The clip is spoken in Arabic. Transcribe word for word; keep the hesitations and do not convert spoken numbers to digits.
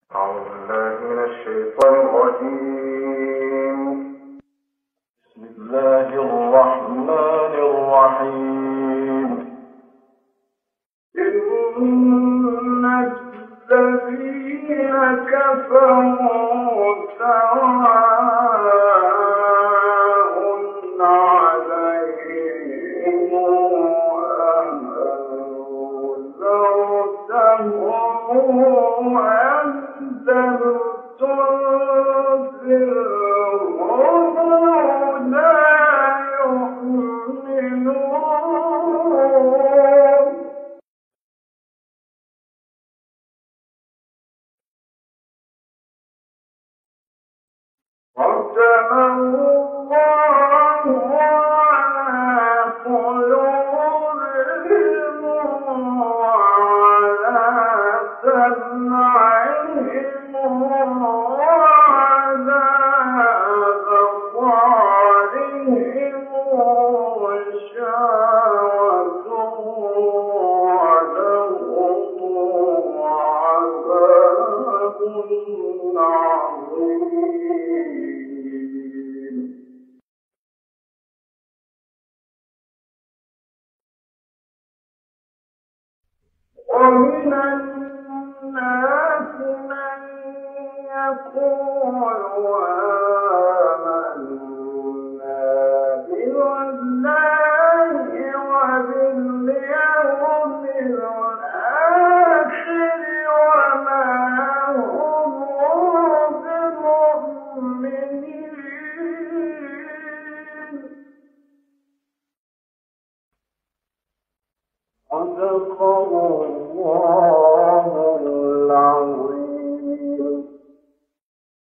أعوذ بالله من الشيطان الرجيم. بسم الله الرحمن الرحيم. إن الذين كفروا سواء عليهم أأنذرتهم أم لم تنذرهم لا يؤمنون. ختم الله على قلوبهم وعلى سمعهم وعلى أبصارهم غشاوة ولهم عذاب عظيم. ومن الناس من يقول